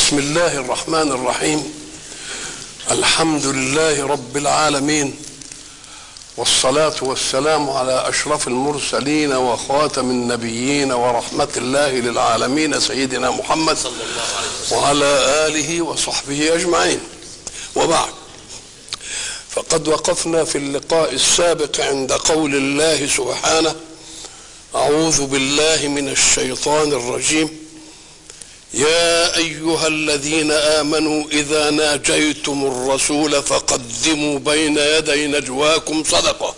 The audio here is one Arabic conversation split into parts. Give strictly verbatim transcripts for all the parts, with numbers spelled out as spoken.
بسم الله الرحمن الرحيم. الحمد لله رب العالمين، والصلاة والسلام على أشرف المرسلين وخاتم النبيين ورحمة الله للعالمين سيدنا محمد وعلى آله وصحبه أجمعين. وبعد، فقد وقفنا في اللقاء السابق عند قول الله سبحانه: أعوذ بالله من الشيطان الرجيم. يا أيها الذين آمنوا إذا ناجيتم الرسول فقدموا بين يدي نجواكم صدقة،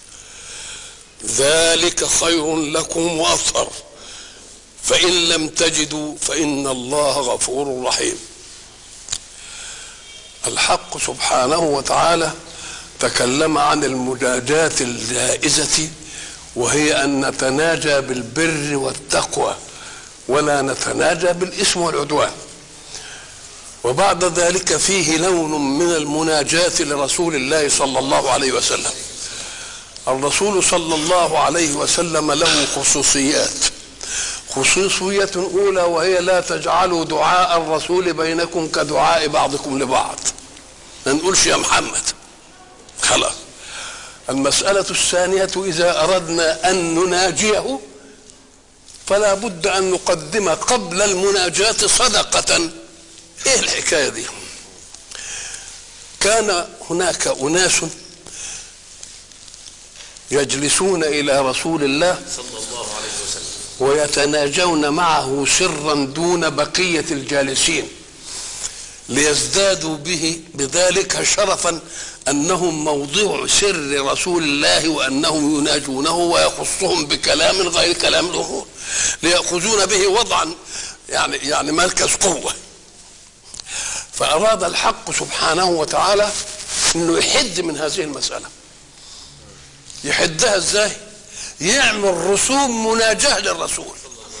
ذلك خير لكم وأطهر، فإن لم تجدوا فإن الله غفور رحيم. الحق سبحانه وتعالى تكلم عن المناجاة الجائزة، وهي أن نتناجى بالبر والتقوى ولا نتناجى بالإثم والعدوان. وبعد ذلك فيه لون من المناجاة لرسول الله صلى الله عليه وسلم. الرسول صلى الله عليه وسلم له خصوصيات. خصوصية أولى وهي: لا تجعلوا دعاء الرسول بينكم كدعاء بعضكم لبعض. ما نقولش يا محمد، خلاص. المسألة الثانية: إذا أردنا أن نناجيه فلا بد أن نقدم قبل المناجاة صدقة. إيه الحكاية دي؟ كان هناك أناس يجلسون إلى رسول الله صلى الله عليه وسلم ويتناجون معه سرا دون بقية الجالسين، ليزدادوا به بذلك شرفا أنهم موضوع سر رسول الله، وأنهم يناجونه ويخصهم بكلام غير كلام الأمور، ليأخذون به وضعا يعني يعني مركز قوة. فأراد الحق سبحانه وتعالى أنه يحد من هذه المسألة. يحدها إزاي؟ يعمل رسوم مناجاة للرسول.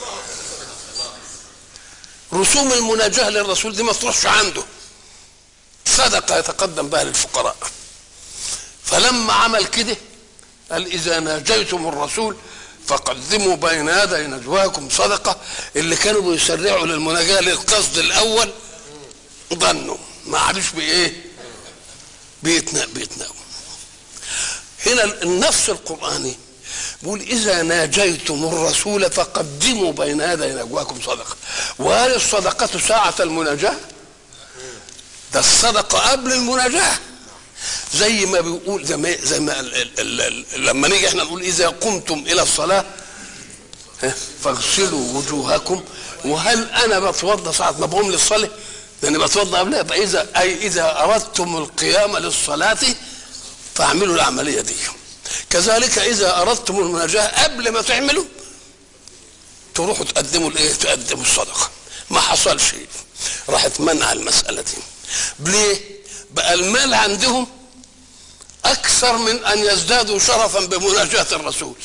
رسوم المناجاة للرسول دي ما تروحش عنده، صدقة يتقدم بها للفقراء. فلما عمل كده قال: إذا ناجيتم الرسول فقدموا بين يدي نجواكم صدقة. اللي كانوا بيسرعوا للمناجاة للقصد الأول ظنوا ما عادش بإيه بيتناقوا. هنا النص القرآني بيقول: إذا ناجيتم الرسول فقدموا بين يدي نجواكم صدقة. وهل الصدقة ساعة المناجاة؟ ده الصدقة قبل المناجاة، زي ما بيقول زي ما, زي ما ال ال ال لما نيجي احنا نقول: إذا قمتم إلى الصلاة فاغسلوا وجوهكم. وهل أنا بتوضى ساعة ما بقوم للصلاة؟ لأني بتوضى قبلها. إذا أي إذا أردتم القيام للصلاة فاعملوا العملية دي. كذلك إذا أردتم المناجاة قبل ما تعملوا تروحوا تقدموا الإيه؟ تقدموا الصدقة. ما حصل شيء، راحت منع المسألة دي. ليه؟ بقى المال عندهم أكثر من أن يزدادوا شرفا بمناجاة الرسول.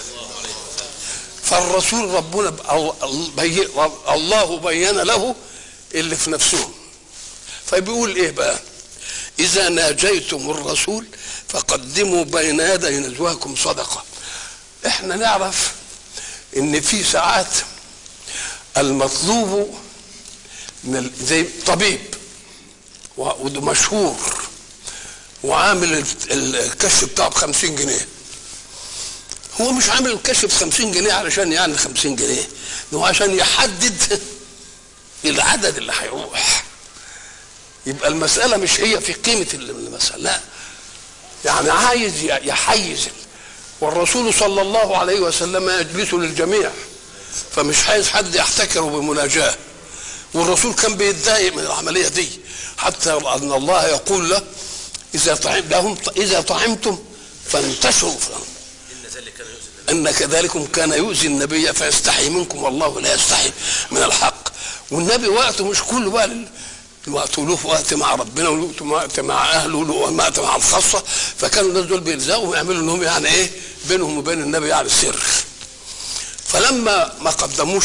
فالرسول ربنا الله بين له اللي في نفسهم. فبيقول إيه بقى؟ إذا ناجيتم الرسول فقدموا بين يدي نجواكم صدقة. احنا نعرف ان في ساعات المطلوب من زي طبيب ومشهور وعامل الكشف بتاعه بخمسين جنيه. هو مش عامل الكشف بخمسين جنيه علشان يعني خمسين جنيه، هو عشان يحدد العدد اللي هيروح. يبقى المسألة مش هي في قيمة المسألة، لا، يعني عايز يحيز. والرسول صلى الله عليه وسلم يجلس للجميع، فمش عايز حد يحتكره بمناجاة. والرسول كان بيتضايق من العملية دي، حتى أن الله يقول له: إذا طعم لهم إذا طعمتم فانتشروا إن كذلكم كان يؤذي النبي فيستحي منكم والله لا يستحي من الحق. والنبي وقته مش كله بقى الوقت له وقت مع ربنا، وله وقت مع اهله، وله وقت مع الخاصه. فكانوا الناس دول بيلزقوا ويعملوا انهم يعني ايه بينهم وبين النبي يعني سر. فلما ما قدموش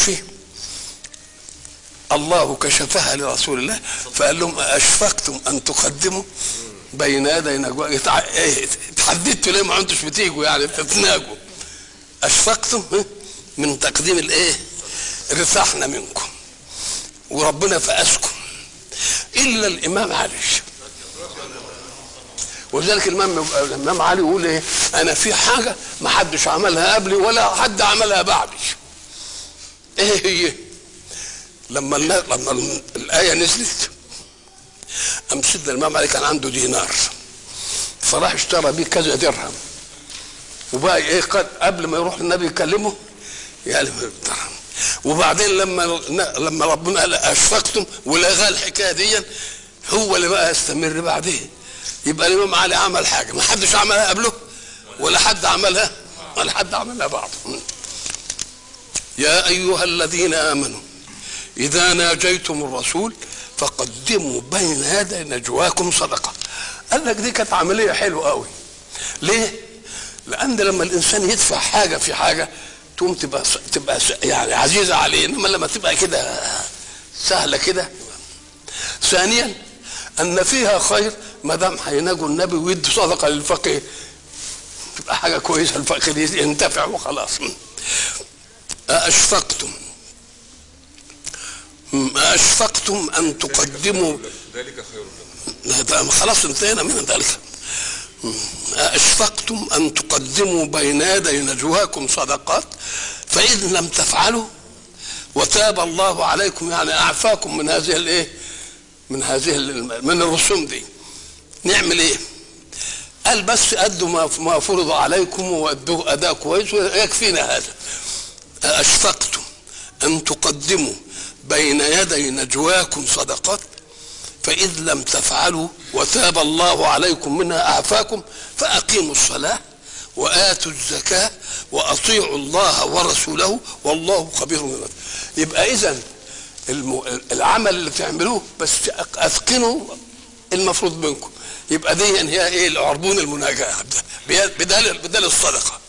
الله كشفها لرسول الله، فقال لهم: اشفقتم ان تقدموا بين يدي نجواكم؟ اتحددتوا ليه ما عدتوش بتيجوا يعني تتناجوا؟ اشفقتم من تقديم الايه؟ رفعنا منكم وربنا فأسكم. الا الامام علي. ولذلك الامام الامام علي يقول ايه؟ انا في حاجه ما حدش عملها قبلي ولا حد عملها بعدي. ايه هي؟ لما لما الايه نزلت ام سيدنا الامام علي كان عنده دينار فراح اشترى بيه كذا درهم، وبقى ايه قبل ما يروح النبي يكلمه يعني درهم. وبعدين لما لما ربنا قال اشفقتم ولغى الحكايه دي هو اللي بقى يستمر بعدين. يبقى الامام علي عمل حاجه ما حدش عملها قبله ولا حد عملها ولا حد عملها بعده. يا ايها الذين امنوا اذا ناجيتم الرسول فقدموا بين يدي نجواكم صدقه. قال لك دي كانت عمليه حلوه قوي. ليه؟ لان لما الانسان يدفع حاجه في حاجه تقوم تبقى تبقى يعني عزيزه عليه، انما لما تبقى كده سهله كده. ثانيا ان فيها خير ما دام هيناجوا النبي ويدوا صدقه للفقير تبقى حاجه كويسه، الفقير ينتفع وخلاص. أأشفقتم أأشفقتم أن تقدموا ذلك خير خلاص انتهينا من ذلك. أأشفقتم أن تقدموا بين يدي نجواكم صدقات فإذ لم تفعلوا وتاب الله عليكم، يعني أعفاكم من هذه الإيه؟ من هذه من الرسوم دي. نعمل إيه؟ قال بس أدوا ما فرض عليكم وأدوا أداء كويس ويكفينا هذا. أشفقتم أن تقدموا بين يدي نجواكم صدقات فإذ لم تفعلوا وتاب الله عليكم منها أعفاكم فأقيموا الصلاة وآتوا الزكاة وأطيعوا الله ورسوله والله خبير بما. يبقى إذن العمل اللي تعملوه بس أثقنوا المفروض منكم. يبقى دي هي إيه؟ العربون المناجاة بدل بدل الصدقة.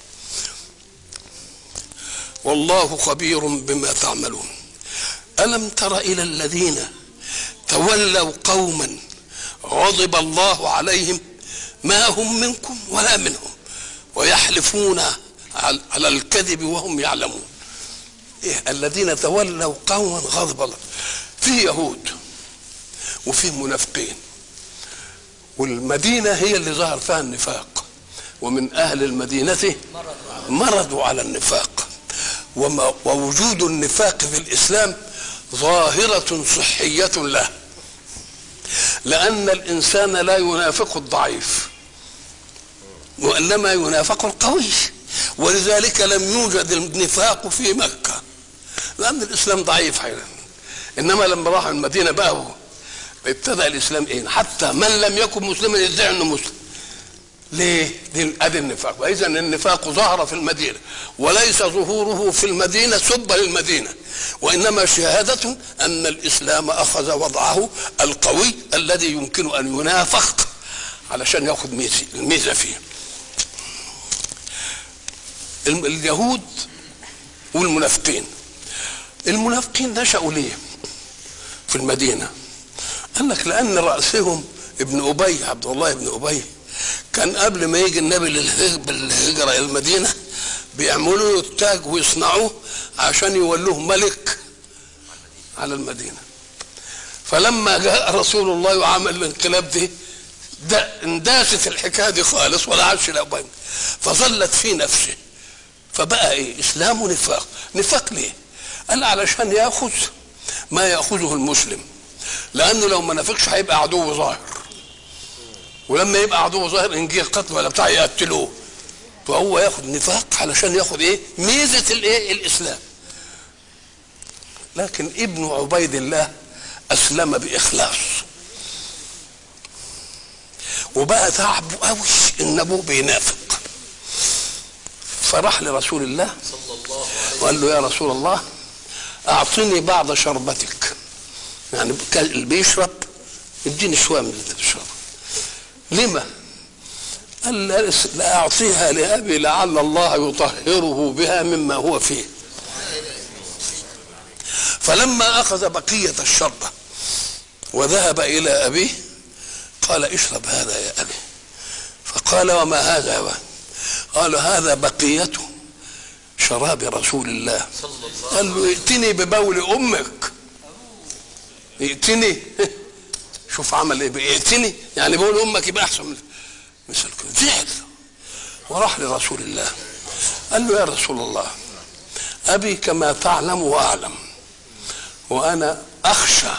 والله خبير بما تعملون. ألم تر إلى الذين تولوا قوما غضب الله عليهم ما هم منكم ولا منهم ويحلفون على الكذب وهم يعلمون. إيه الذين تولوا قوما غضب الله؟ في يهود وفي منافقين، والمدينة هي اللي ظهر فيها النفاق، ومن أهل المدينة مرضوا على النفاق. ووجود النفاق في الإسلام ظاهرة صحية له، لأن الإنسان لا ينافق الضعيف وإنما ينافق القوي، ولذلك لم يوجد النفاق في مكة لأن الإسلام ضعيف حيلا. إنما لما راح المدينة بقى ابتدأ الإسلام إيه؟ حتى من لم يكن مسلما يدعي أنه مسلم. ليه؟ دي ادي النفاق. واذا النفاق ظهر في المدينه وليس ظهوره في المدينه سب للمدينه، وانما شهاده ان الاسلام اخذ وضعه القوي الذي يمكن ان ينافق علشان ياخذ ميزه الميزه فيه. اليهود والمنافقين، المنافقين نشأوا ليه في المدينه؟ قال لك لان رأسهم ابن ابي، عبد الله ابن ابي، كان قبل ما يجي النبي بالهجرة إلى المدينة بيعملوا له التاج ويصنعوه عشان يولوه ملك على المدينة. فلما جاء رسول الله وعمل الانقلاب دي ده انداست الحكاية دي خالص ولا عادش له بين، فظلت في نفسه. فبقى ايه؟ اسلام ونفاق. نفاق ليه؟ قال علشان ياخذ ما ياخذه المسلم، لانه لو ما نافقش هيبقى عدو ظاهر، ولما يبقى عدو ظاهر ان جه قتل ولا بتاع يقتلوه، فهو ياخد نفاق علشان ياخد ايه؟ ميزه الايه؟ الاسلام. لكن ابن عبيد الله اسلم باخلاص، وبقى تعبه قوي ان ابوه بينافق، فراح لرسول الله وقال له يا رسول الله اعطني بعض شربتك، يعني اللي بيشرب اديني شويه من اللي بتشربه. لما؟ قال لا أعطيها لأبي لعل الله يطهره بها مما هو فيه. فلما أخذ بقية الشربة وذهب إلى أبيه قال اشرب هذا يا أبي. فقال وما هذا يا أبي؟ قال هذا بقية شراب رسول الله. قال له ائتني ببول أمك، ائتني شوف عمل ايه، بيقتني يعني بيقول امك يبقى احسن من مثل كده. زعل وراح لرسول الله قال له يا رسول الله ابي كما تعلم واعلم، وانا اخشى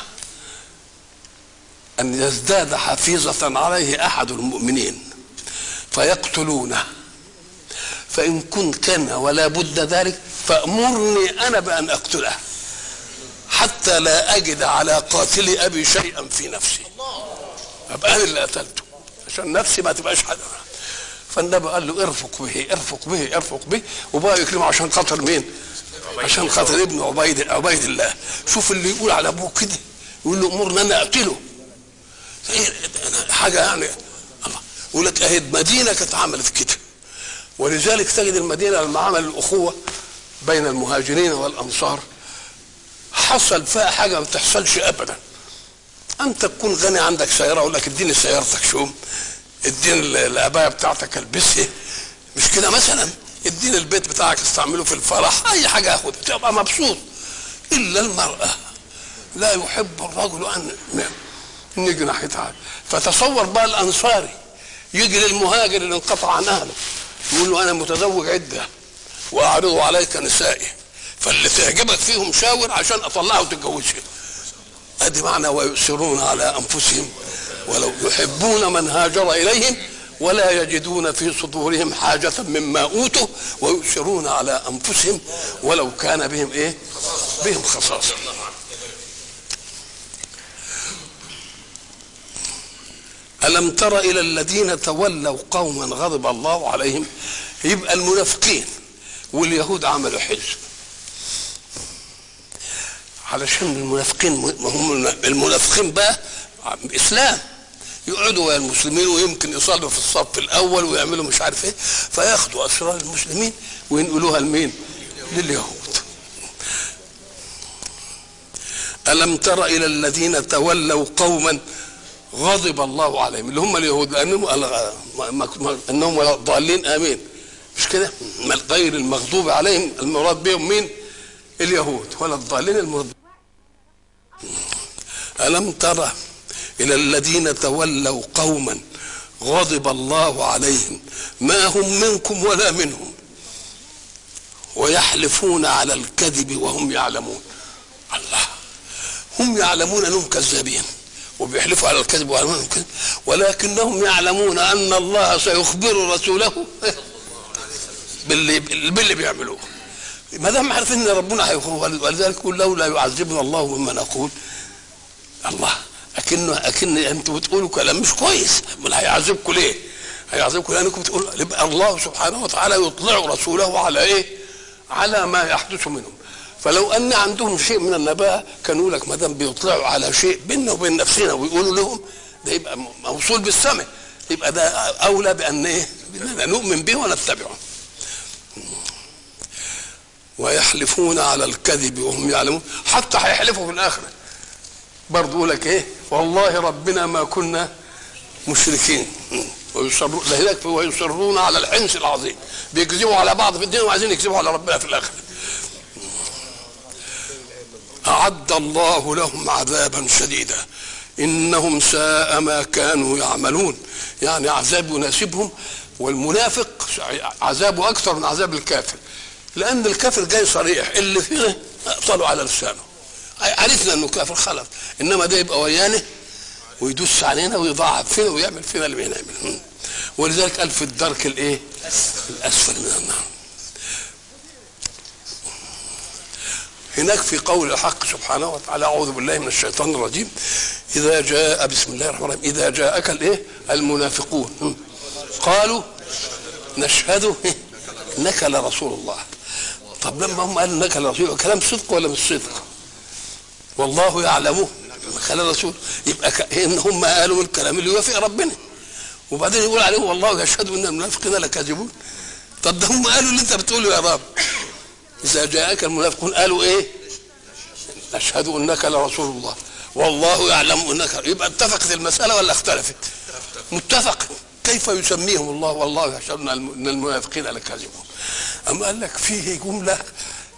ان يزداد حفيظة عليه احد المؤمنين فيقتلونه، فان كنت كان ولا بد ذلك فامرني انا بان اقتله حتى لا اجد على قاتل ابي شيئا في نفسي، ابقى انا اللي قتلته عشان نفسي ما تبقاش حد. فالنبي قال له ارفق به ارفق به ارفق به، وبقى يكرمه عشان خاطر مين؟ عشان خاطر ابن عبيد عبيد الله. شوف اللي يقول على ابوه كده يقول له امرنا انا اقتله، حاجه يعني الله. يقول لك اهي المدينه كانت عملت كده، ولذلك تجد المدينه لما عمل الاخوه بين المهاجرين والانصار حصل فيها حاجه ما بتحصلش ابدا. انت تكون غني عندك سياره اقول لك اديني سيارتك شوم، اديني العبايه بتاعتك البسها، مش كده مثلا، اديني البيت بتاعك استعمله في الفرح، اي حاجه اخدها تبقى مبسوط. الا المراه لا يحب الرجل ان نيجي ناحيتها. فتصور بقى الانصاري يجي للمهاجر اللي انقطع عن اهله يقول له انا متزوج عده واعرض عليك نسائي فاللي تعجبك فيهم شاور عشان اطلعه وتتجوزها. ادي معنى ويؤثرون على انفسهم ولو يحبون من هاجر اليهم ولا يجدون في صدورهم حاجة مما اوتوا ويؤثرون على انفسهم ولو كان بهم ايه؟ بهم خصاصة. ألم تر إلى الذين تولوا قوما غضب الله عليهم؟ يبقى المنافقين واليهود عملوا حزب علشان المنافقين هم المنافقين بقى اسلام يقعدوا ويا المسلمين ويمكن يصلوا في الصف الاول ويعملوا مش عارف ايه، فياخدوا اسرار المسلمين وينقلوها لمين؟ لليهود. ألم تر إلى الذين تولوا قوما غضب الله عليهم اللي هم اليهود لانهم انهم ضالين امين مش كده؟ غير المغضوب عليهم المراد بهم مين؟ اليهود ولا الضالين المراد. ألم تر إلى الذين تولوا قوما غضب الله عليهم ما هم منكم ولا منهم ويحلفون على الكذب وهم يعلمون. الله، هم يعلمون انهم كذابين وبيحلفوا على الكذب ويعلمون كذب، ولكنهم يعلمون ان الله سيخبر رسوله باللي باللي بيعملوه. ما دام عارفين ان ربنا هيخبر، ولذلك يقول لولا يعذبنا الله مما نقول. الله، اكنه اكن انتوا بتقولوا كلام مش كويس، امال هيعذبكم ليه؟ هيعذبكم لانكم بتقولوا يبقى الله سبحانه وتعالى يطلع رسوله على ايه؟ على ما يحدث منهم. فلو ان عندهم شيء من النباهه كانوا يقول لك ما دام بيطلعوا على شيء بيننا وبين نفسنا ويقولوا لهم ده يبقى موصول بالسمع، يبقى ده اولى بان ايه؟ باننا نؤمن به ونتبعه. ويحلفون على الكذب وهم يعلمون، حتى هيحلفوا في الاخره برضه يقول لك ايه؟ والله ربنا ما كنا مشركين. ويصرون لذلك ويصرون على الحنث العظيم، بيكذبوا على بعض في الدين وعايزين يكذبوا على ربنا في الاخره. أعد الله لهم عذابا شديدا إنهم ساء ما كانوا يعملون، يعني عذاب يناسبهم. والمنافق عذابه أكثر من عذاب الكافر، لأن الكافر جاي صريح اللي فيه أبطلوا على لسانه، عرفنا أنه كافر خلف، إنما ده يبقى ويانه ويدوس علينا ويضاعف فينا ويعمل فينا اللي بينعمل. ولذلك قال في الدرك الإيه؟ الأسفل من النار. هناك في قول الحق سبحانه وتعالى أعوذ بالله من الشيطان الرجيم إذا جاء بسم الله الرحمن الرحيم إذا جاءك الإيه؟ المنافقون قالوا نشهد إنك لرسول الله. طب لما هم قالوا إنك لرسول، كلام صدق ولا مش صدق؟ والله يعلمه إنك لرسول، يبقى إن هم قالوا الكلام اللي يوافق ربنا، وبعدين يقول عليهم والله يشهد إن المنافقين لكاذبون. طب ده هم قالوا اللي أنت بتقوله يا رب. إذا جاءك المنافقون قالوا إيه؟ نشهد إنك لرسول الله والله يعلم إنك. يبقى اتفقت المسألة ولا اختلفت؟ متفق. كيف يسميهم الله والله يشهد إن المنافقين لكاذبون؟ أما قال لك فيه جملة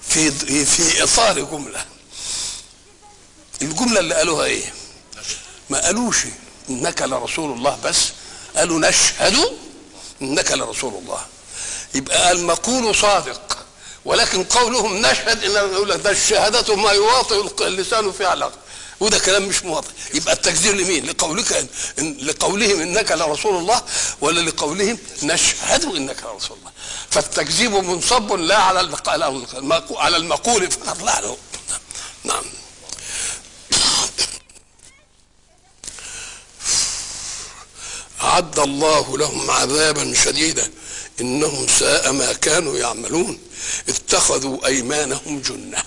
في في إطار جملة. الجملة اللي قالوها إيه؟ ما قالوش انك لرسول الله بس، قالوا نشهد انك لرسول الله. يبقى المقول صادق، ولكن قولهم نشهد ان يقول لك ده الشهاده ما يواطئ اللسان فعلا، وده كلام مش مواطئ. يبقى التكذيب لمين؟ لقولك إن لقولهم انك لرسول الله، ولا لقولهم نشهد انك لرسول الله؟ فالتكذيب منصب لا على على المقول فقط، لا له. نعم. أعد الله لهم عذابا شديدا إنهم ساء ما كانوا يعملون اتخذوا أيمانهم جنة.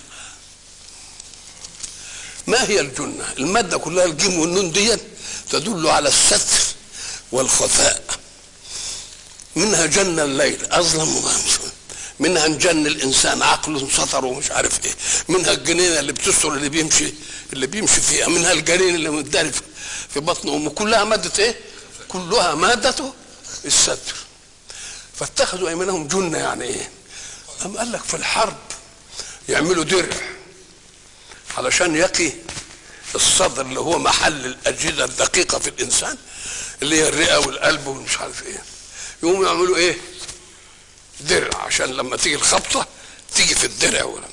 ما هي الجنة؟ المادة كلها الجيم والنون دي تدل على الستر والخفاء. منها جن الليل أظلم ومامسون، منها جن الإنسان عقله سطر ومش عارف إيه، منها الجنينة اللي بتستر اللي بيمشي اللي بيمشي فيها، منها الجنين اللي متداري في بطن أمه، كلها مادة إيه؟ كلها مادته الستر. فاتخذوا أيمانهم جنة يعني إيه؟ أم قال لك في الحرب يعملوا درع علشان يقي الصدر اللي هو محل الأجهزة الدقيقة في الإنسان اللي هي الرئة والقلب ومش عارف إيه، يقوموا يعملوا إيه؟ درع عشان لما تيجي الخبطة تيجي في الدرع. ولا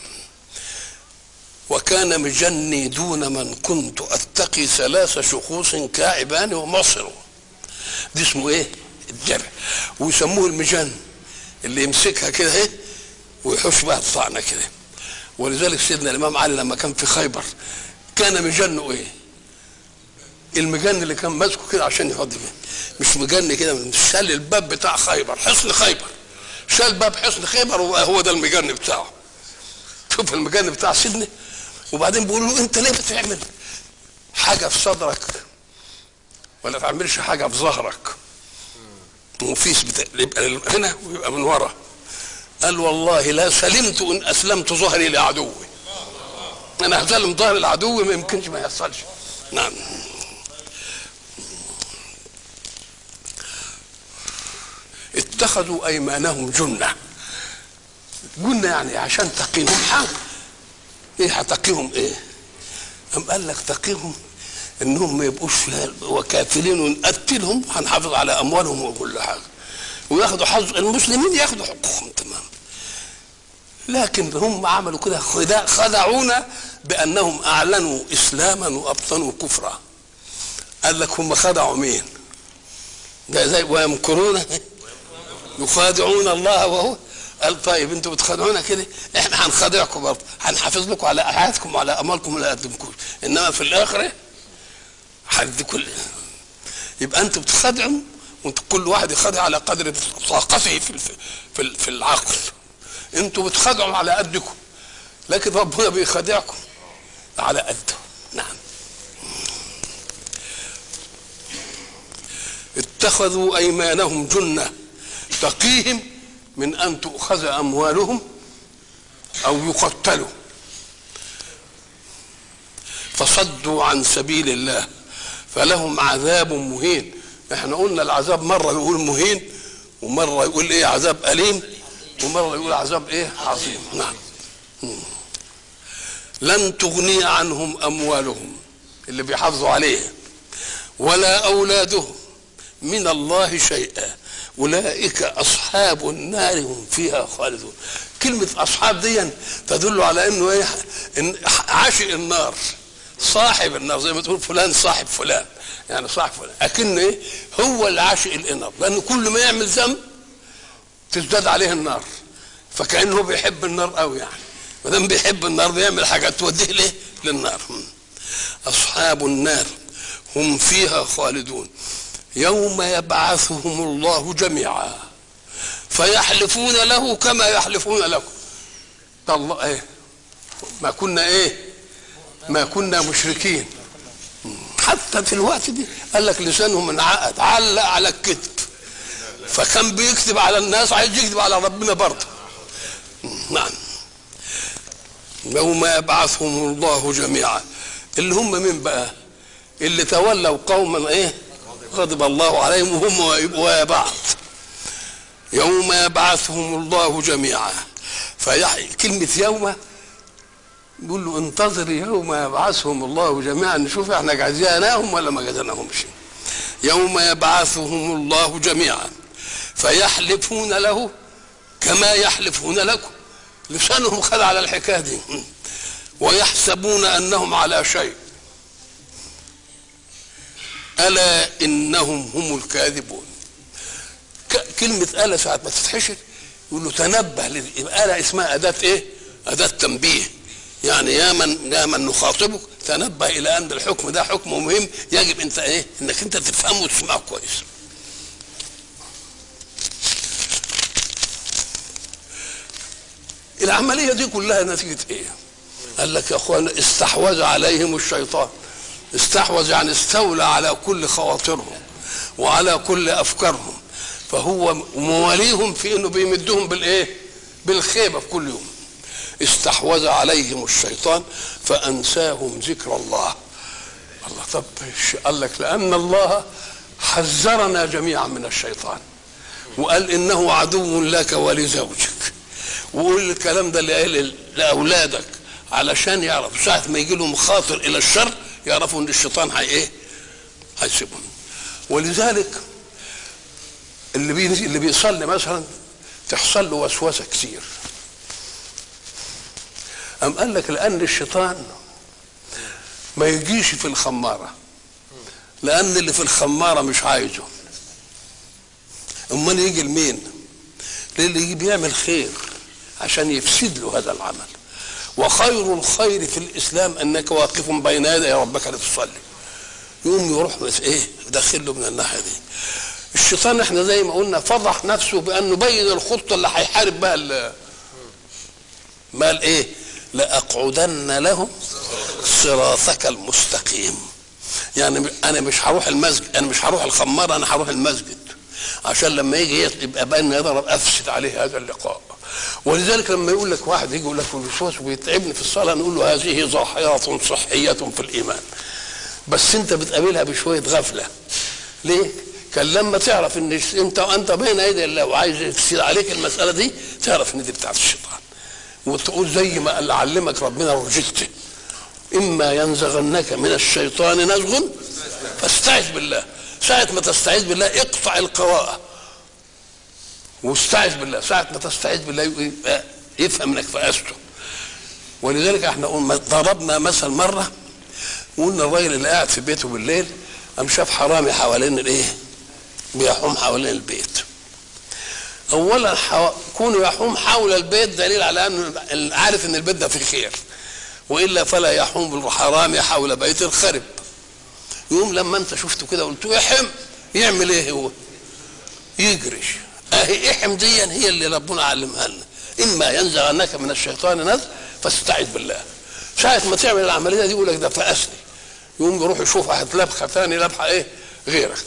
وكان مجني دون من كنت أتقي ثلاث شخوص كاعبان ومصر، دي اسمه ايه؟ الدرع. ويسموه المجن اللي يمسكها كده ايه ويحش بها الطعنه كده. ولذلك سيدنا الامام علي لما كان في خيبر كان مجنه ايه؟ المجن اللي كان ماسكه كده عشان يحط بيه، مش مجن كده، شال الباب بتاع خيبر، حصن خيبر، شال باب حصن خيبر وهو ده المجن بتاعه. شوف المجن بتاع سيدنا. وبعدين بيقولوا له انت ليه بتعمل حاجه في صدرك ولا تعملش حاجه في ظهرك؟ وفيس يبقى هنا ويبقى من ورا. قال والله لا سلمت ان اسلمت ظهري لعدوي، انا هسلم ظهر العدو ما يمكنش ما يحصلش. نعم. اتخذوا ايمانهم جنه. جنه يعني عشان تقيهم حاجه. ايه هتقيهم ايه؟ أم قال لك تقيهم انهم ما يبقوش وكافلين ونقتلهم، هنحافظ على اموالهم وكل حاجه، وياخدوا حظ المسلمين ياخدوا حقوقهم تمام. لكن هم عملوا كده خدعونا بانهم اعلنوا اسلاما وابطنوا كفرا. قال لك هم خدعوا مين؟ ده زي ويمكرون يخادعون الله وهو قال طيب انتوا بتخدعونا كده، احنا هنخادعكم برضه، هنحافظ لكم على حياتكم وعلى اموالكم ولا قدمكوش، انما في الاخره حد كل. يبقى انتوا بتخدعوا وانتوا كل واحد يخدع على قدر طاقته في في في العقل. انتوا بتخدعوا على قدكم، لكن ربنا بيخدعكم على قده. نعم. اتخذوا ايمانهم جنه تقيهم من ان تؤخذ اموالهم او يقتلوا فصدوا عن سبيل الله فلهم عذاب مهين. احنا قلنا العذاب مره يقول مهين ومره يقول ايه عذاب اليم ومره يقول عذاب ايه عظيم. نعم. لن تغني عنهم اموالهم اللي بيحافظوا عليه ولا اولادهم من الله شيئا اولئك اصحاب النار هم فيها خالدون. كلمه اصحاب دي تدل على انه ايه؟ إن عاشق النار صاحب النار، زي ما تقول فلان صاحب فلان، يعني صاحب فلان، لكن ايه؟ هو اللي عاشق النار، لانه كل ما يعمل ذنب تزداد عليه النار، فكانه بيحب النار قوي. يعني ما دام بيحب النار بيعمل حاجات توديه ليه؟ للنار. اصحاب النار هم فيها خالدون يوم يبعثهم الله جميعا فيحلفون له كما يحلفون لكم. الله ايه؟ ما كنا ايه؟ ما كنا مشركين. حتى في الوقت دي قال لك لسانهم انعقد علق على الكذب، فكان بيكذب على الناس عايز يكذب على ربنا برضه. نعم. يوم يبعثهم الله جميعا اللي هم من بقى؟ اللي تولوا قوما ايه؟ غضب الله عليهم وهم وبعض. يوم يبعثهم الله جميعا فيحيي. كلمة يوم يقول له انتظر يوم يبعثهم الله جميعا نشوف احنا جزيناهم ولا ما جزيناهمش. يوم يبعثهم الله جميعا فيحلفون له كما يحلفون لكم، لسانهم خد على الحكايه دي، ويحسبون انهم على شيء الا انهم هم الكاذبون. كلمه الا ساعه ما تتحشر يقول له تنبه، الا اسمها اداه ايه؟ اداه تنبيه، يعني يا من يا من نخاطبك تنبه الى ان الحكم ده حكم مهم يجب انت ايه؟ انك انت تفهمه وتسمعه كويس. العمليه دي كلها نتيجه ايه؟ قال لك يا اخوان استحوذ عليهم الشيطان. استحوذ يعني استولى على كل خواطرهم وعلى كل افكارهم، فهو مواليهم في انه بيمدهم بالايه؟ بالخيبه في كل يوم. استحوذ عليهم الشيطان فانساهم ذكر الله. الله طب قال لك لان الله حذرنا جميعا من الشيطان وقال انه عدو لك ولزوجك، وقول الكلام ده لاولادك علشان يعرفوا ساعه ما يجي لهم خاطر الى الشر يعرفوا ان الشيطان هي ايه؟ هيسيبهم. ولذلك اللي بي اللي بيصلي مثلا تحصل له وسوسه كتير. أم قال لك لأن الشيطان ما يجيش في الخمارة، لأن اللي في الخمارة مش عايزه. أمال يجي لمين؟ للي يجي بيعمل خير عشان يفسد له هذا العمل. وخير الخير في الإسلام أنك واقف بين يدي ربك لتصلي. يقوم يروح بس إيه؟ يدخل له من الناحية دي. الشيطان احنا زي ما قلنا فضح نفسه بأنه بين الخطة اللي هيحارب بها مال إيه؟ لأقعدن لهم صراطك المستقيم. يعني انا مش هروح المسجد، انا مش هروح الخماره، انا هروح المسجد عشان لما يجي يبقى بين يضرب افسد عليه هذا اللقاء. ولذلك لما يقول لك واحد يجي يقول لك الوسواس ويتعبني في الصلاه نقول له هذه ظاهرات صحيه في الايمان، بس انت بتقابلها بشويه غفله. ليه؟ كان لما تعرف ان انت وانت بين يدي الله وعايز يفسد عليك المساله دي تعرف ان دي بتاعت الشيطان، وتقول زي ما قال علمك ربنا رجلت اما ينزغنك من الشيطان نزغ فاستعذ بالله. ساعة ما تستعيذ بالله اقطع القراءة واستعذ بالله. ساعة ما تستعيذ بالله يفهم انك فأسته. ولذلك احنا ضربنا مثل مرة وقلنا الراجل اللي قاعد في بيته بالليل قام شاف حرامي حوالين الايه؟ بيحوم حوالين البيت. اولا كونه يحوم حول البيت دليل على انه عارف ان البيت ده فيه خير، والا فلا يحوم الحرامي حول بيت الخرب. يوم لما انت شفته كده قلت له احم، يعمل ايه هو؟ يجرش. اهي احم دي هي اللي ربنا علمها لنا، اما ينزغنك من الشيطان نزغ فاستعذ بالله. ساعه ما تعمل العمليه دي يقول لك ده فاسني، يقوم يروح يشوف واحد لبخه ثاني لبخه ايه؟ غيرك.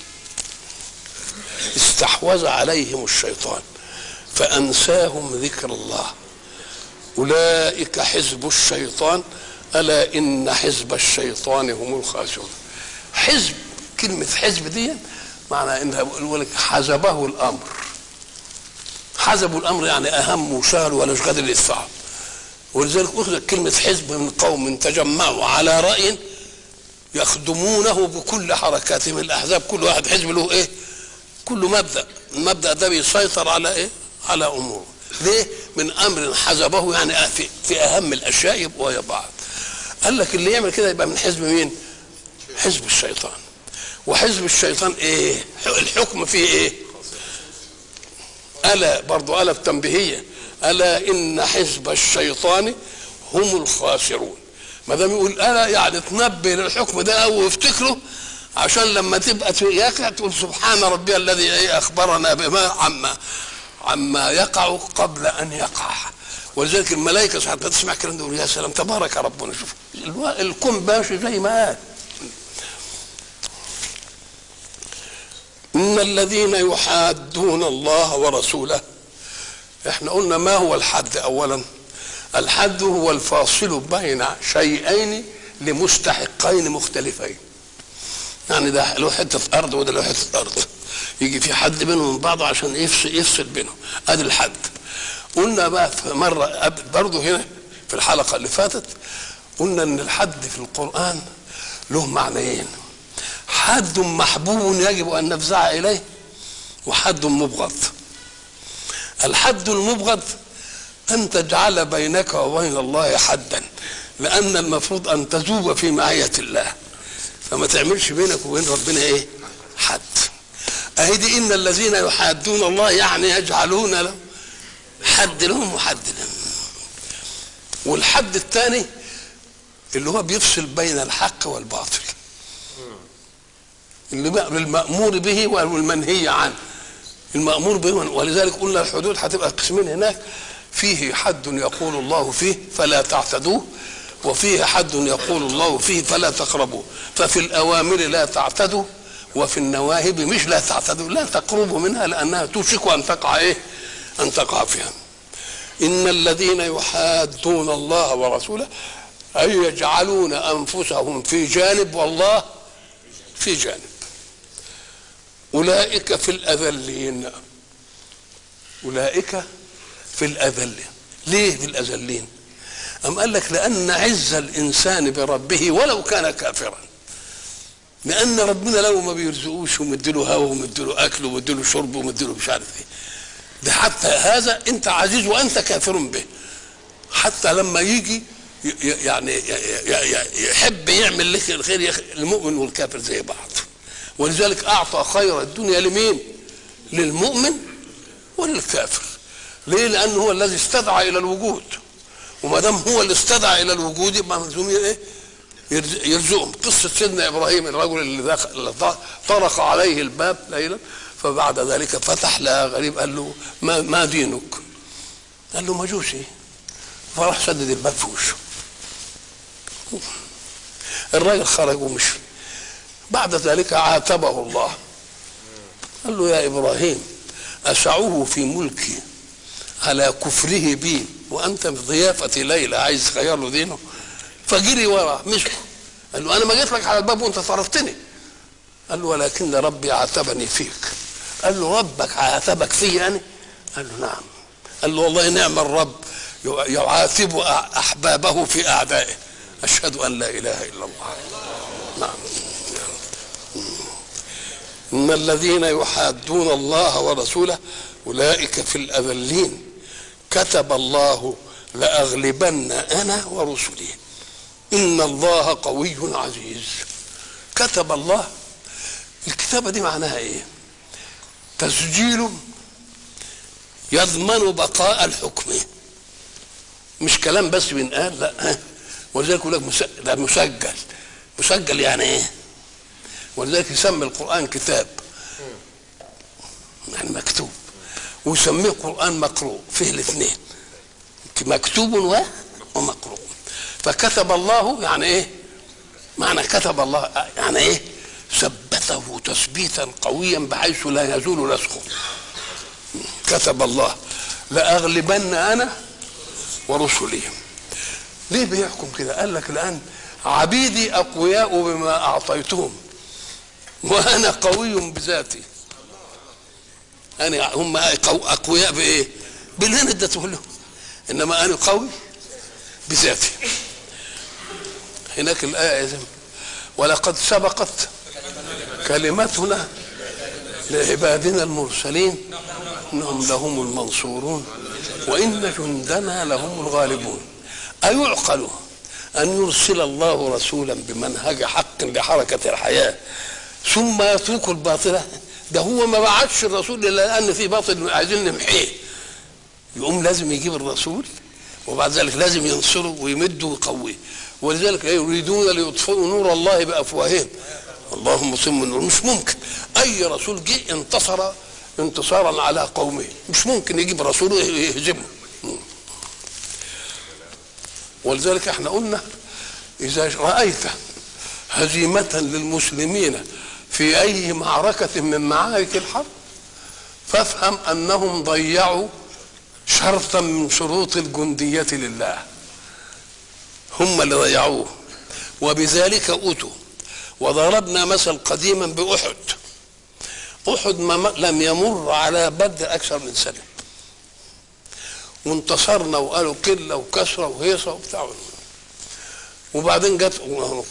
استحوذ عليهم الشيطان فأنساهم ذكر الله أولئك حزب الشيطان ألا إن حزب الشيطان هم الخاسرون. حزب، كلمة حزب دي معنى إنها يقول لك حزبه الأمر. حزبوا الأمر يعني أهم وشغلوا ولا قادر للصعب. ولذلك أخذت كلمة حزب من قوم تجمعوا على رأي يخدمونه بكل حركاتهم. الأحزاب كل واحد حزب له إيه؟ كله مبدأ، المبدأ ده بيسيطر على ايه؟ على اموره. ليه؟ من امر حزبه يعني في, في اهم الاشياء يبقوا ويا بعض. قال لك اللي يعمل كده يبقى من حزب مين؟ حزب الشيطان. وحزب الشيطان ايه؟ الحكم فيه ايه؟ الا برضو الا التنبيهيه، الا ان حزب الشيطان هم الخاسرون. ما دام يقول الا يعني تنبه للحكم ده او افتكره عشان لما تبقى يقع تقول سبحان ربي الذي اخبرنا بما عما عما يقع قبل ان يقع. ولذلك الملائكه ساعات تسمع الكلام ده يا سلام تبارك ربنا. شوف الكون ماشي زي ما قال. ان الذين يحادون الله ورسوله. احنا قلنا ما هو الحد؟ اولا الحد هو الفاصل بين شيئين لمستحقين مختلفين. يعني ده له حته ارض وده له حته ارض، يجي في حد بينهم من بعضه عشان يفصل يفصل بينهم، ادي الحد. قلنا بقى في مره برضه هنا في الحلقة اللي فاتت قلنا ان الحد في القرآن له معنيين: حد محبوب يجب ان نفزع اليه، وحد مبغض. الحد المبغض ان تجعل بينك وبين الله حدا، لان المفروض ان تذوب في معية الله، فما تعملش بينك وبين ربنا ايه؟ حد. اهي دي ان الذين يحادون الله يعني يجعلون له حد لهم وحد لهم. والحد الثاني اللي هو بيفصل بين الحق والباطل، اللي المأمور به والمنهي عنه. المأمور به، ولذلك قلنا الحدود هتبقى قسمين هناك: فيه حد يقول الله فيه فلا تعتدوه، وفيه حد يقول الله فيه فلا تقربوه. ففي الأوامر لا تعتدوا، وفي النواهي مش لا تعتدوا، لا تقربوا منها لأنها توشك أن تقع إيه؟ أن تقع فيها. إن الذين يحادون الله ورسوله أي يجعلون أنفسهم في جانب والله في جانب، أولئك في الأذلين. أولئك في الأذلين. ليه في الأذلين؟ أم قال لك لأن عز الإنسان بربه ولو كان كافرا، لأن ربنا لو ما بيرزقوش ومديله هوا ومديله أكل ومديله شرب ومديله مش عارف إيه، ده حتى هذا أنت عزيز وأنت كافر به. حتى لما يجي يعني يحب يعمل لك الخير، المؤمن والكافر زي بعض. ولذلك أعطى خير الدنيا لمين؟ للمؤمن وللكافر. ليه؟ لأنه هو الذي استدعى إلى الوجود، وما دام هو اللي استدعى إلى الوجود يبقى ملزوم إيه؟ يرزقهم. قصة سيدنا إبراهيم الرجل اللي طرق عليه الباب ليلا، فبعد ذلك فتح لها غريب قال له ما, ما دينك؟ قال له مجوسي. فراح سدد الباب في وشه. الراجل خرج ومشي. بعد ذلك عاتبه الله، قال له يا إبراهيم أسعوه في ملكي على كفره بي وأنت في ضيافة ليلى عايز تغير له دينه؟ فجري وراه مسكه قال له أنا ما جيت لك على الباب وأنت طردتني. قال له ولكن ربي عاتبني فيك. قال له ربك عاتبك فيه يعني؟ قال له نعم. قال له والله نعم الرب يعاتب أحبابه في أعدائه. أشهد أن لا إله إلا الله. نعم. إن الذين يحادون الله ورسوله أولئك في الأذلين. كتب الله لأغلبن أنا ورسلي إن الله قوي عزيز. كتب الله، الكتابة دي معناها إيه؟ تسجيل يضمن بقاء الحكم، مش كلام بس بينقال، لا. ولذلك يقول لك ده مسجل. مسجل يعني ايه؟ ولذلك يسمي القرآن كتاب يعني مكتوب، ويسميه قرآن مقروء، فيه الاثنين، مكتوب ومقروء. فكتب الله يعني ايه؟ معنى كتب الله يعني ايه؟ ثبته تثبيتا قويا بحيث لا يزول نسخه. كتب الله لأغلبن أنا ورسلي. ليه بيحكم كده؟ قال لك لأن عبيدي أقوياء بما أعطيتهم وأنا قوي بذاتي. أنا هم أقوياء بإيه؟ باللي أنا اديته لهم، إنما أنا قوي بذاتي. هناك الآية يزم ولقد سبقت كلمتنا لعبادنا المرسلين إنهم لهم المنصورون وإن جندنا لهم الغالبون. أيعقل أن يرسل الله رسولا بمنهج حق لحركة الحياة ثم يترك الباطلة؟ ده هو ما بعتش الرسول إلا لأن في باطل عايزين نمحيه، يقوم لازم يجيب الرسول وبعد ذلك لازم ينصره ويمده ويقويه. ولذلك يريدون ليطفئوا نور الله بأفواههم اللهم صم النور. مش ممكن أي رسول جه انتصر انتصارا على قومه، مش ممكن يجيب رسوله يهزمه. ولذلك احنا قلنا إذا رأيت هزيمة للمسلمين في أي معركة من معارك الحرب فافهم أنهم ضيعوا شرطا من شروط الجندية لله، هم اللي ضيعوه وبذلك أوتوا. وضربنا مثل قديما بأحد. أحد ما لم يمر على بدر أكثر من سنة، وانتصرنا وقالوا قله وكسره وهيصه وبتاع. وبعدين جت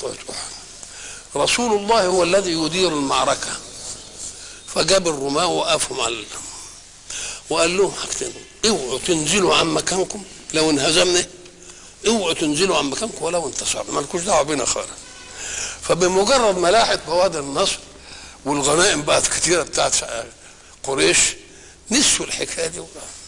رسول الله هو الذي يدير المعركه، فجاب الرماة وقفهم على وقال لهم حاجتين: اوعوا تنزلوا عن مكانكم لو انهزمنا، اوعوا تنزلوا عن مكانكم ولو انتصرنا، مالكوش دعوه بينا خالص. فبمجرد ما لاحت بوادر النصر والغنائم بقت كتيره بتاعت قريش نسوا الحكايه دي.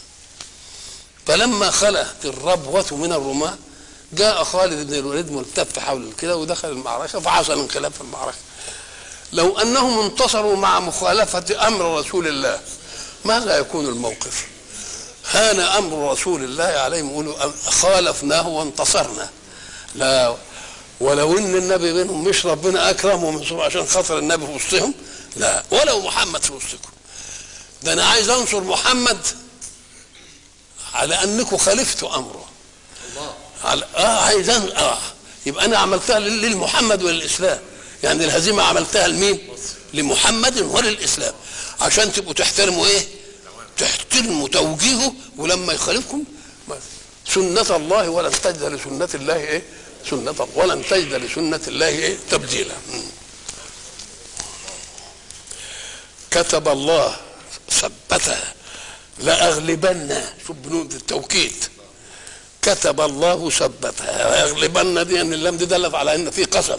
فلما خلت الربوه من الرماة جاء خالد بن الوليد ملتف حول كده ودخل المعركه فحصل انقلاب في المعركه. لو انهم انتصروا مع مخالفه امر رسول الله ماذا يكون الموقف؟ هان امر رسول الله عليهم يقولوا خالفناه وانتصرنا. لا، ولو ان النبي بينهم مش ربنا اكرمهم عشان خاطر النبي في وسطهم، لا، ولو محمد في وسطكم، ده انا عايز انصر محمد على انكم خالفتوا امره. الله. على اه عايز اه يبقى انا عملتها للمحمد وللاسلام، يعني الهزيمه عملتها لمين؟ لمحمد وللاسلام، عشان تبقوا تحترموا ايه؟ تحترموا توجيهه، ولما يخالفكم سنة الله ولن تجد لسنة الله ايه؟ سنة الله ولن تجد لسنة الله ايه؟ تبديلا. كتب الله ثبتها لأغلبن، شوف بنود التوكيد، كتب الله ثبتها لأغلبن دي ان اللام دي دلت على ان في قسم،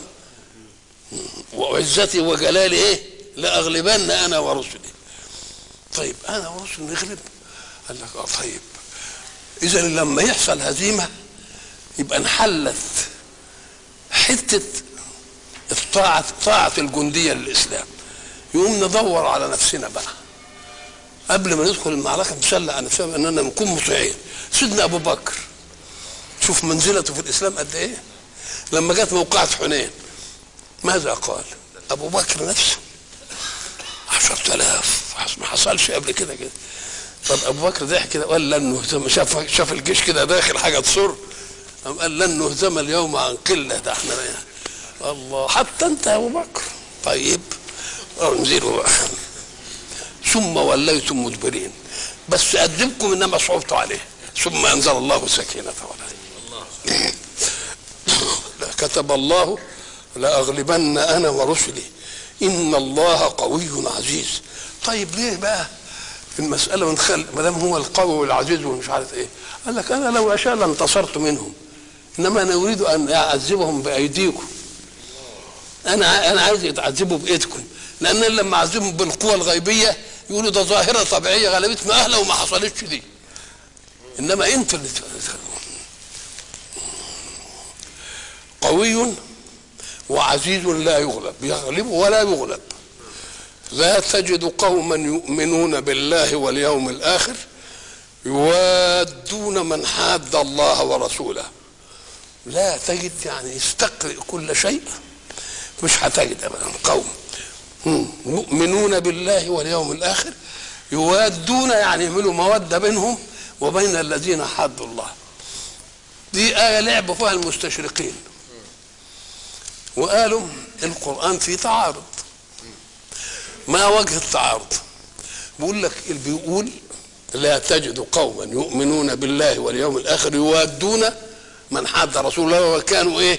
وعزتي وجلالي ايه؟ لأغلبن انا ورسلي. طيب انا ورسلي نغلب؟ قال لك اه طيب اذا لما يحصل هزيمه يبقى انحلت حته الطاعه طاعه الجنديه للاسلام، يقوم ندور على نفسنا بقى قبل ما ندخل المعركه نسلع على نفسنا اننا نكون مطيعين. سيدنا ابو بكر شوف منزلته في الاسلام قد ايه. لما جت موقعه حنين ماذا قال ابو بكر نفسه؟ عشرة آلاف ما حصلش قبل كده كده. طب ابو بكر ضحك كده وقال لن نهزم، شاف شاف الجيش كده داخل حاجه تصر، قام قال لن نهزم اليوم عن قله، ده احنا الله. حتى انت يا ابو بكر طيب انزلوا بقى. ثم وليتم مدبرين، بس ادبكم انما صعبتوا عليه، ثم انزل الله سكينته عليه. كتب الله لاغلبن انا ورسلي ان الله قوي عزيز. طيب ليه بقى المساله ونخل ما دام هو القوي والعزيز ومش عارف ايه؟ قال لك انا لو اشاء لانتصرت منهم، انما انا اريد ان اعذبهم بايديكم. انا انا عايز يتعذبوا بايدكم، لان لما اعذبهم بالقوه الغيبيه يقولوا ده ظاهره طبيعيه غلبتنا اهله وما حصلتش دي، انما انتوا اللي قوي وعزيز لا يغلب، يغلب ولا يغلب. لا تجد قوما يؤمنون بالله واليوم الآخر يوادون من حاد الله ورسوله. لا تجد يعني يستقرئ كل شيء، مش هتجد ابدا قوم يؤمنون بالله واليوم الآخر يوادون يعني يعملوا موده بينهم وبين الذين حادوا الله. دي آية لعبوا فيها المستشرقين وقالوا القرآن فيه تعارض. ما وجه التعارض؟ بيقول لك اللي بيقول لا تجد قوما يؤمنون بالله واليوم الآخر يوادون من حاد رسول الله وكانوا ايه؟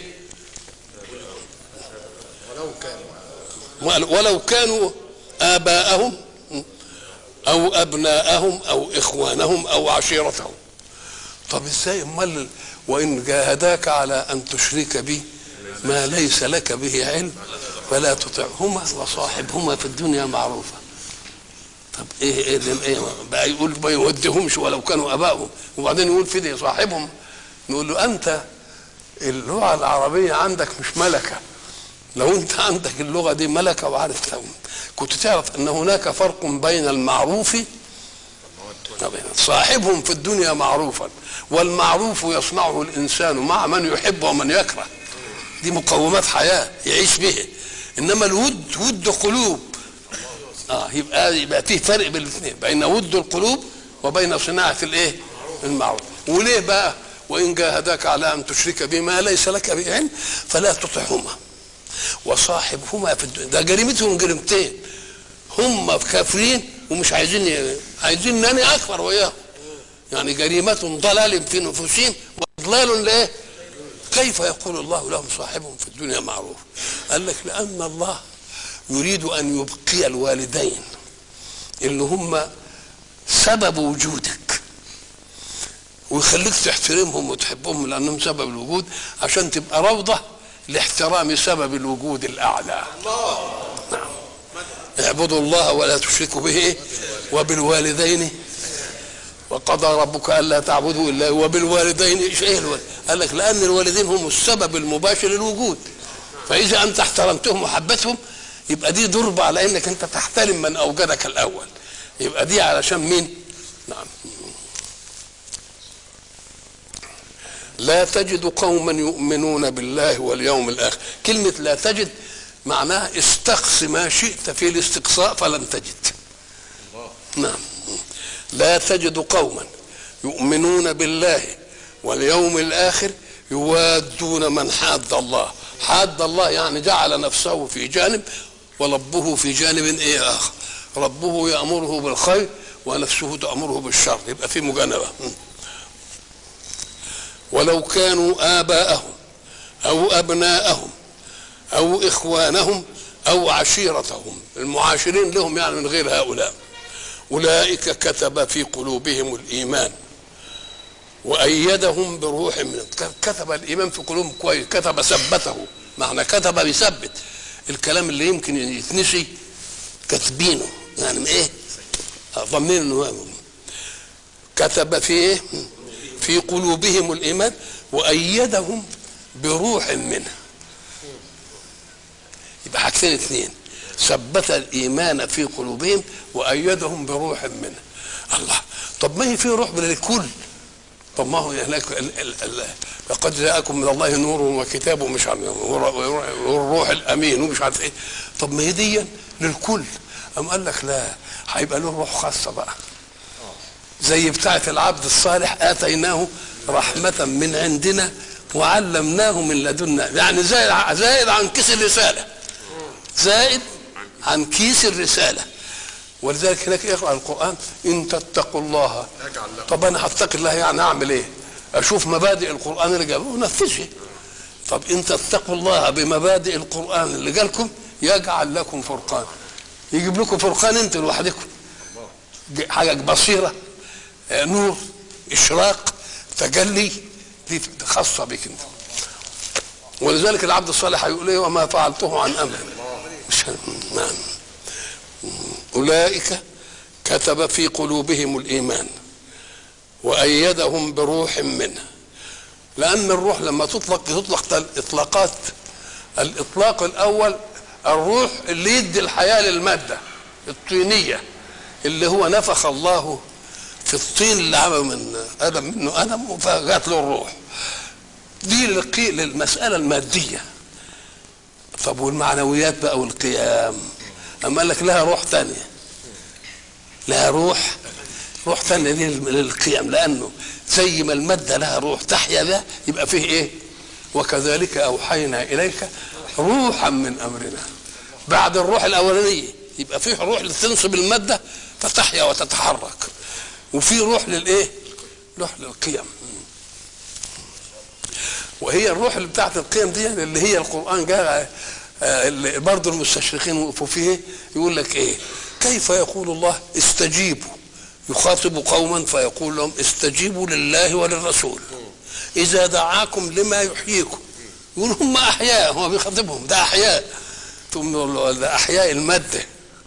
ولو كانوا ولو كانوا آباءهم أو أبناءهم أو إخوانهم أو عشيرتهم. طب ازاي؟ امال وإن جاهداك على أن تشرك بي ما ليس لك به علم فلا تطعهما وصاحبهما في الدنيا معروفة. طب ايه ايه, إيه بقى يقول ما يودهمش ولو كانوا ابائهم، وبعدين يقول في دي صاحبهم. نقول له انت اللغة العربية عندك مش ملكة. لو انت عندك اللغة دي ملكة وعارف كنت تعرف ان هناك فرق بين المعروف صاحبهم في الدنيا معروفا، والمعروف يصنعه الانسان مع من يحب ومن يكره. دي مقومات حياة يعيش بها. انما الود ود قلوب. اه يبقى يبقى فيه فرق بين الاثنين، بين ود القلوب وبين صناعة الايه؟ المعروف. وليه بقى؟ وان جاهداك على ان تشرك بما ليس لك به علم فلا تطعهما وصاحبهما في الدنيا. ده جريمتهم جريمتين، هم كافرين ومش عايزين عايزين انني اكفر وياهم. يعني جريمة ضلال في نفوسهم وإضلال لإيه؟ كيف يقول الله لهم صاحبهم في الدنيا معروف؟ قال لك لأن الله يريد أن يبقي الوالدين اللي هم سبب وجودك ويخليك تحترمهم وتحبهم لأنهم سبب الوجود، عشان تبقى روضة لاحترام سبب الوجود الأعلى. نعم. اعبدوا الله ولا تشركوا به وبالوالدين وقضى ربك ألا تعبدوا إلا وبالوالدين إيش إيه الوالد؟ قال لك لأن الوالدين هم السبب المباشر للوجود، فإذا أنت احترمتهم وحبتهم يبقى دي ضربة على إنك أنت تحترم من أوجدك الأول، يبقى دي علشان مين؟ نعم. لا تجد قوما يؤمنون بالله واليوم الآخر. كلمة لا تجد معناها استقص ما شئت في الاستقصاء فلن تجد. نعم. لا تجد قوما يؤمنون بالله واليوم الآخر يوادون من حاد الله. حاد الله يعني جعل نفسه في جانب وربه في جانب ايه آخر. ربه يأمره بالخير ونفسه تأمره بالشر، يبقى في مجانبة. ولو كانوا آباءهم أو أبناءهم أو إخوانهم أو عشيرتهم، المعاشرين لهم يعني من غير هؤلاء، أولئك كتب في قلوبهم الإيمان وأيدهم بروح من. كتب الإيمان في قلوبهم كويس، كتب ثبته، معنى كتب بيثبت الكلام اللي يمكن يتنسي كاتبينه، يعني ايه ضمنين انه كتب في ايه في قلوبهم الإيمان وأيدهم بروح منه. يبقى حاجتين اثنين، ثبت الإيمان في قلوبهم وأيدهم بروح منه. الله، طب ما هي في روح من الكل؟ طب ما هو هناك لقد جاءكم من الله نور وكتاب ومش عارف والروح الأمين ومش عارف ايه. طب ما هي دي للكل. أم قال لك لا، هيبقى له روح خاصة بقى، زي بتاعة العبد الصالح آتيناه رحمة من عندنا وعلمناه من لدنا، يعني زائد زائد عن كيس الرسالة، زائد عن كيس الرسالة. ولذلك هناك اقرأ القرآن إن تتقوا الله. طب أنا هتقي الله يعني أعمل إيه؟ أشوف مبادئ القرآن اللي جابه ونفذها. طب إن تتقوا الله بمبادئ القرآن اللي جالكم يجعل لكم فرقان، يجيب لكم فرقان أنت لوحدكم، حاجة بصيرة، نور، إشراق، تجلي، دي خاصة بك أنت. ولذلك العبد الصالح يقول إيه وما فعلته عن أمر. نعم. أولئك كتب في قلوبهم الإيمان وأيدهم بروح منه. لأن الروح لما تطلق تطلق إطلاقات. الإطلاق الأول الروح اللي يدي الحياة للمادة الطينية، اللي هو نفخ الله في الطين اللي عمل من آدم منه آدم فجات له الروح دي للمسألة المادية. طب والمعنويات بقى والقيام، أما قال لك لها روح تانية، لها روح روح تانية دي للقيام، لأنه زي ما المادة لها روح تحيا ده يبقى فيه إيه؟ وكذلك أوحينا إليك روحا من أمرنا. بعد الروح الأولانية يبقى فيه روح لتنصب المادة فتحيا وتتحرك، وفي روح للإيه؟ روح للقيم. وهي الروح اللي بتاعت القيم دي اللي هي القرآن جاء اللي برضه المستشرقين وقفوا فيه، يقول لك ايه؟ كيف يقول الله استجيبوا، يخاطب قوما فيقول لهم استجيبوا لله وللرسول اذا دعاكم لما يحييكم. يقول هم احياء، هو بيخاطبهم ده احياء، ثم يقول له ده احياء الماده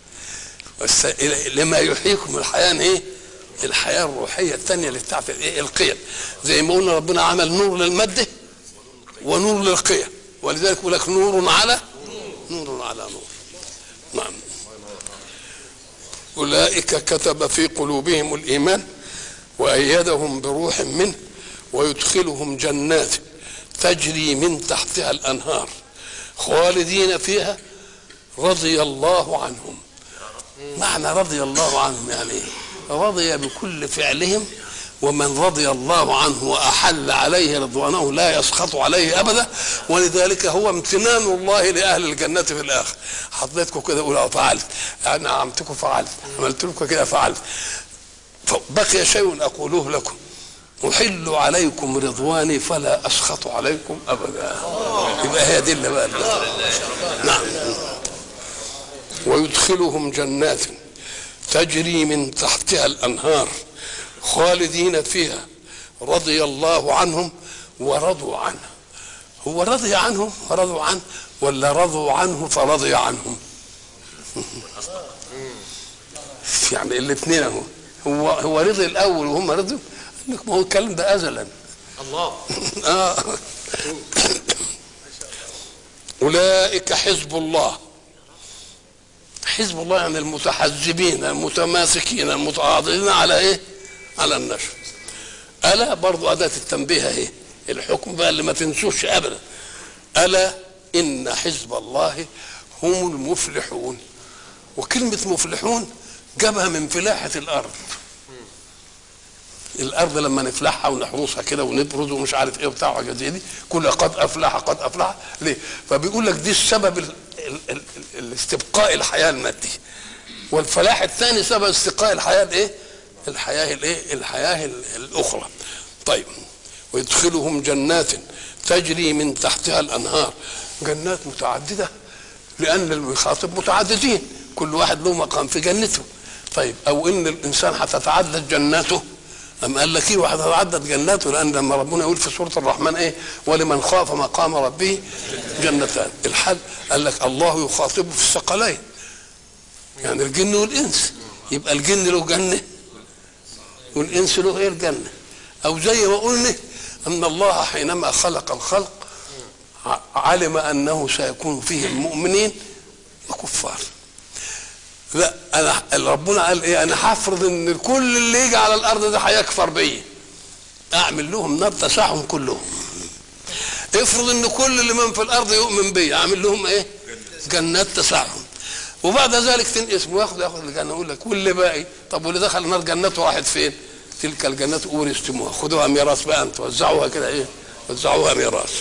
لما يحييكم. الحياه ايه؟ الحياه الروحيه الثانيه اللي بتاعت الايه؟ القيم. زي ما قلنا ربنا عمل نور للماده ونور للقيم، ولذلك يقول لك نور على نور على نور. نعم. أولئك كتب في قلوبهم الإيمان وأيدهم بروح منه ويدخلهم جنات تجري من تحتها الأنهار خالدين فيها رضي الله عنهم. معنى رضي الله عنهم يعني ايه؟ رضي بكل فعلهم، ومن رضي الله عنه وأحل عليه رضوانه لا يسخط عليه أبدا. ولذلك هو امتنان الله لأهل الجنة في الآخر. حطيتكم كده أقول فعلت، نعمتكم فعلت، عملت لكم كده فعلت. فبقي شيء أقوله لكم أحل عليكم رضواني فلا أسخط عليكم أبدا. يبقى هي دي اللي بقى. نعم. ويدخلهم جنات تجري من تحتها الأنهار خالدين فيها رضي الله عنهم ورضوا عنه. هو رضي عنهم ورضوا عنه ولا رضوا عنه فرضي عنهم؟ يعني الاثنين اهو. هو هو رضي الاول وهم رضوا. ما هو الكلام ده ازلا. الله. اه اولئك حزب الله. حزب الله يعني المتحزبين المتماسكين المتعاضدين على ايه؟ على النشر. الا برضو اداه التنبيه اهي، الحكم بقى اللي ما تنسوش ابدا. الا ان حزب الله هم المفلحون. وكلمه مفلحون جابها من فلاحه الارض. الارض لما نفلحها ونحرسها كده ونبرز ومش عارف ايه وبتاع حاجه زي دي، كل قد افلح قد افلح. ليه؟ فبيقول لك دي السبب ال ال ال الاستبقاء الحياه المادي، والفلاح الثاني سبب استبقاء الحياه الايه؟ الحياه الايه؟ الحياه الاخرى. طيب ويدخلهم جنات تجري من تحتها الانهار. جنات متعدده لان المخاطب متعددين، كل واحد له مقام في جنته. طيب او ان الانسان هتتعدد جناته، أم قال لك ايه وهتتعدد جناته؟ لان لما ربنا يقول في سوره الرحمن ايه؟ ولمن خاف مقام ربه جنتان. الحل قال لك الله يخاطبه في الثقلين، يعني الجن والانس. يبقى الجن له جنه والانس له غير جنه. او زي ما قلنا ان الله حينما خلق الخلق علم انه سيكون فيه المؤمنين وكفار. لا انا ربنا قال ايه؟ انا هفرض ان كل اللي يجي على الارض ده هيكفر بيا، اعمل لهم نار تسعهم كلهم. افرض ان كل اللي من في الارض يؤمن بيا، اعمل لهم ايه؟ جنات تسعهم. وبعد ذلك تنقسم وياخد ياخد الجنه. يقول لك واللي باقي، طب واللي دخل النار جنته واحد فين؟ تلك الجنات اورثتموها، خدوها ميراث بقى انتوا، وزعوها كده ايه؟ وزعوها ميراث.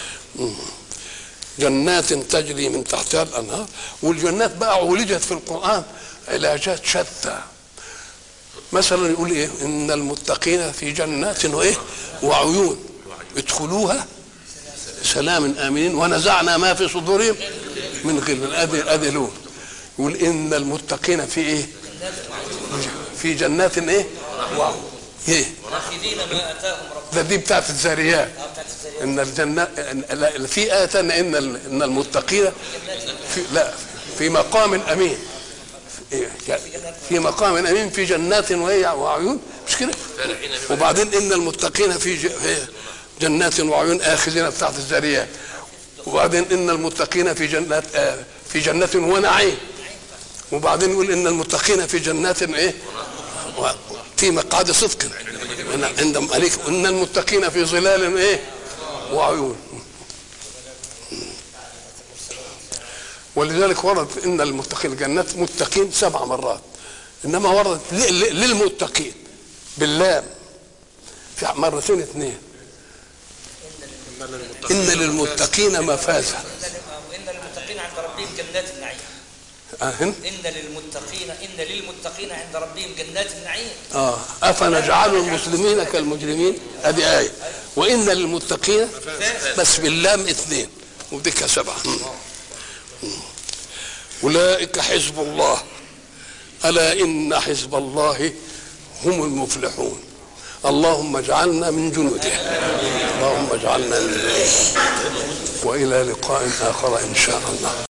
جنات تجري من تحتها الانهار. والجنات بقى عولجت في القران علاجات شتى. مثلا يقول ايه؟ ان المتقين في جنات وايه؟ وعيون ادخلوها سلام امنين ونزعنا ما في صدورهم من غل. ادي ادي لون. يقول ان المتقين في ايه؟ في جنات ايه؟ واو ايه؟ ما اتاهم ربهم. ده دي بتاعت الذاريات. ان الجنة في آية ان ان المتقين في لا في مقام امين، في مقام امين في جنات وعيون، مش كده؟ وبعدين ان المتقين في جنات وعيون اخذين بتاعت الذاريات. وبعدين ان المتقين في جنات في جنات ونعيم. وبعدين يقول ان المتقين في جنات ايه؟ في مقعد صدق عند ملك. ان المتقين في ظلال ايه؟ وعيون. ولذلك ورد ان المتقين جنات متقين سبع مرات، انما وردت للمتقين باللام في مرتين اثنين. ان للمتقين مفازا. ان للمتقين عند ربهم جنات النعيم. أهن؟ ان للمتقين ان للمتقين عند ربهم جنات النعيم. اه افنجعل المسلمين كالمجرمين. ادي ايه. وان للمتقين بس باللام اثنين وديكها سبعه. اولئك حزب الله الا ان حزب الله هم المفلحون. اللهم اجعلنا من جنوده. اللهم اجعلنا من جنوده. والى لقاء اخر ان شاء الله.